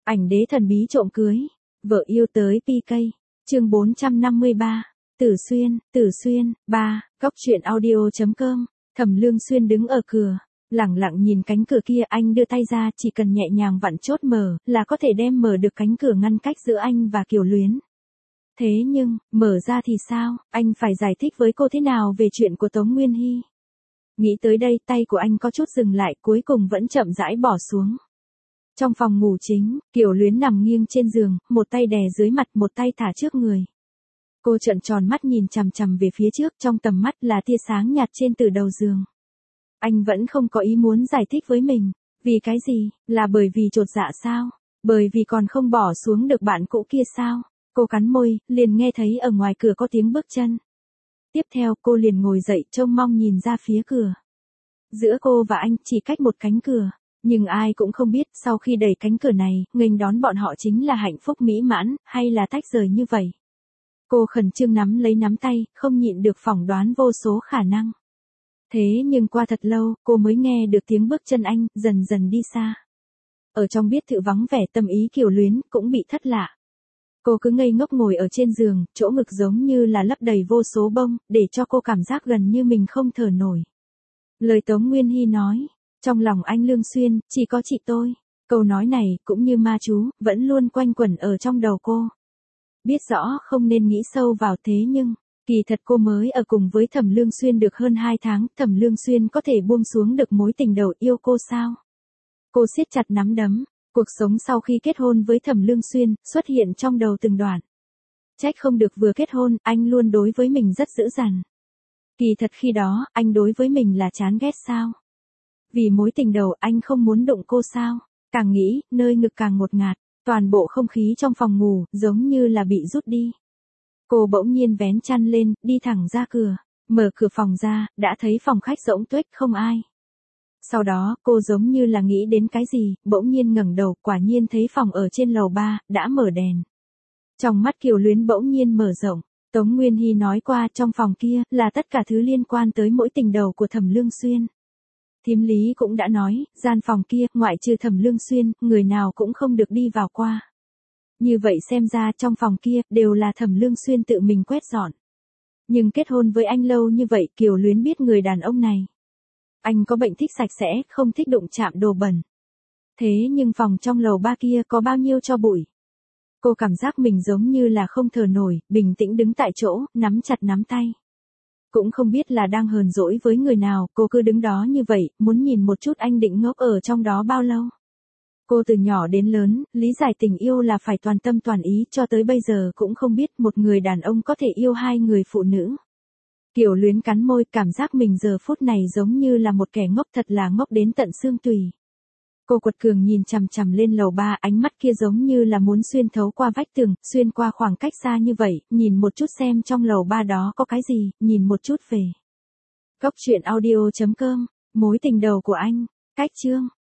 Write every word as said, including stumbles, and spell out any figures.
Ảnh đế thần bí trộm cưới, vợ yêu tới pê ca. Chương bốn trăm năm mươi ba. Tử Xuyên, Tử Xuyên, ba, góc truyện audio chấm com. Thẩm Lương Xuyên đứng ở cửa, lẳng lặng nhìn cánh cửa kia, anh đưa tay ra, chỉ cần nhẹ nhàng vặn chốt mở, là có thể đem mở được cánh cửa ngăn cách giữa anh và Kiều Luyến. Thế nhưng, mở ra thì sao, anh phải giải thích với cô thế nào về chuyện của Tống Nguyên Hy? Nghĩ tới đây, tay của anh có chút dừng lại, cuối cùng vẫn chậm rãi bỏ xuống. Trong phòng ngủ chính, Kiều Luyến nằm nghiêng trên giường, một tay đè dưới mặt, một tay thả trước người. Cô trợn tròn mắt nhìn chằm chằm về phía trước, trong tầm mắt là tia sáng nhạt trên từ đầu giường. Anh vẫn không có ý muốn giải thích với mình. Vì cái gì? Là bởi vì chột dạ sao? Bởi vì còn không bỏ xuống được bạn cũ kia sao? Cô cắn môi, liền nghe thấy ở ngoài cửa có tiếng bước chân. Tiếp theo, cô liền ngồi dậy, trông mong nhìn ra phía cửa. Giữa cô và anh chỉ cách một cánh cửa. Nhưng ai cũng không biết, sau khi đẩy cánh cửa này, nghênh đón bọn họ chính là hạnh phúc mỹ mãn, hay là tách rời như vậy. Cô khẩn trương nắm lấy nắm tay, không nhịn được phỏng đoán vô số khả năng. Thế nhưng qua thật lâu, cô mới nghe được tiếng bước chân anh, dần dần đi xa. Ở trong biệt thự vắng vẻ, tâm ý Kiều Luyến cũng bị thất lạ. Cô cứ ngây ngốc ngồi ở trên giường, chỗ ngực giống như là lấp đầy vô số bông, để cho cô cảm giác gần như mình không thở nổi. Lời Tống Nguyên Hy nói, trong lòng anh Lương Xuyên, chỉ có chị tôi. Câu nói này, cũng như ma chú, vẫn luôn quanh quẩn ở trong đầu cô. Biết rõ không nên nghĩ sâu vào, thế nhưng, kỳ thật cô mới ở cùng với Thẩm Lương Xuyên được hơn hai tháng, Thẩm Lương Xuyên có thể buông xuống được mối tình đầu yêu cô sao? Cô siết chặt nắm đấm, cuộc sống sau khi kết hôn với Thẩm Lương Xuyên, xuất hiện trong đầu từng đoạn. Trách không được vừa kết hôn, anh luôn đối với mình rất dữ dằn. Kỳ thật khi đó, anh đối với mình là chán ghét sao? Vì mối tình đầu anh không muốn đụng cô sao? Càng nghĩ, nơi ngực càng ngột ngạt, toàn bộ không khí trong phòng ngủ, giống như là bị rút đi. Cô bỗng nhiên vén chăn lên, đi thẳng ra cửa, mở cửa phòng ra, đã thấy phòng khách rỗng tuếch không ai. Sau đó, cô giống như là nghĩ đến cái gì, bỗng nhiên ngẩng đầu, quả nhiên thấy phòng ở trên lầu ba, đã mở đèn. Trong mắt Kiều Luyến bỗng nhiên mở rộng, Tống Nguyên Hy nói qua trong phòng kia, là tất cả thứ liên quan tới mỗi tình đầu của Thẩm Lương Xuyên. Thím Lý cũng đã nói, gian phòng kia, ngoại trừ Thẩm Lương Xuyên, người nào cũng không được đi vào qua. Như vậy xem ra trong phòng kia, đều là Thẩm Lương Xuyên tự mình quét dọn. Nhưng kết hôn với anh lâu như vậy, Kiều Luyến biết người đàn ông này. Anh có bệnh thích sạch sẽ, không thích đụng chạm đồ bẩn. Thế nhưng phòng trong lầu ba kia có bao nhiêu tro bụi. Cô cảm giác mình giống như là không thở nổi, bình tĩnh đứng tại chỗ, nắm chặt nắm tay. Cũng không biết là đang hờn dỗi với người nào, cô cứ đứng đó như vậy, muốn nhìn một chút anh định ngốc ở trong đó bao lâu. Cô từ nhỏ đến lớn, lý giải tình yêu là phải toàn tâm toàn ý, cho tới bây giờ cũng không biết một người đàn ông có thể yêu hai người phụ nữ. Kiều Luyến cắn môi, cảm giác mình giờ phút này giống như là một kẻ ngốc, thật là ngốc đến tận xương tùy. Cô quật cường nhìn chằm chằm lên lầu ba, ánh mắt kia giống như là muốn xuyên thấu qua vách tường, xuyên qua khoảng cách xa như vậy, nhìn một chút xem trong lầu ba đó có cái gì, nhìn một chút về. Góc truyện audio chấm com, mối tình đầu của anh, cách chương.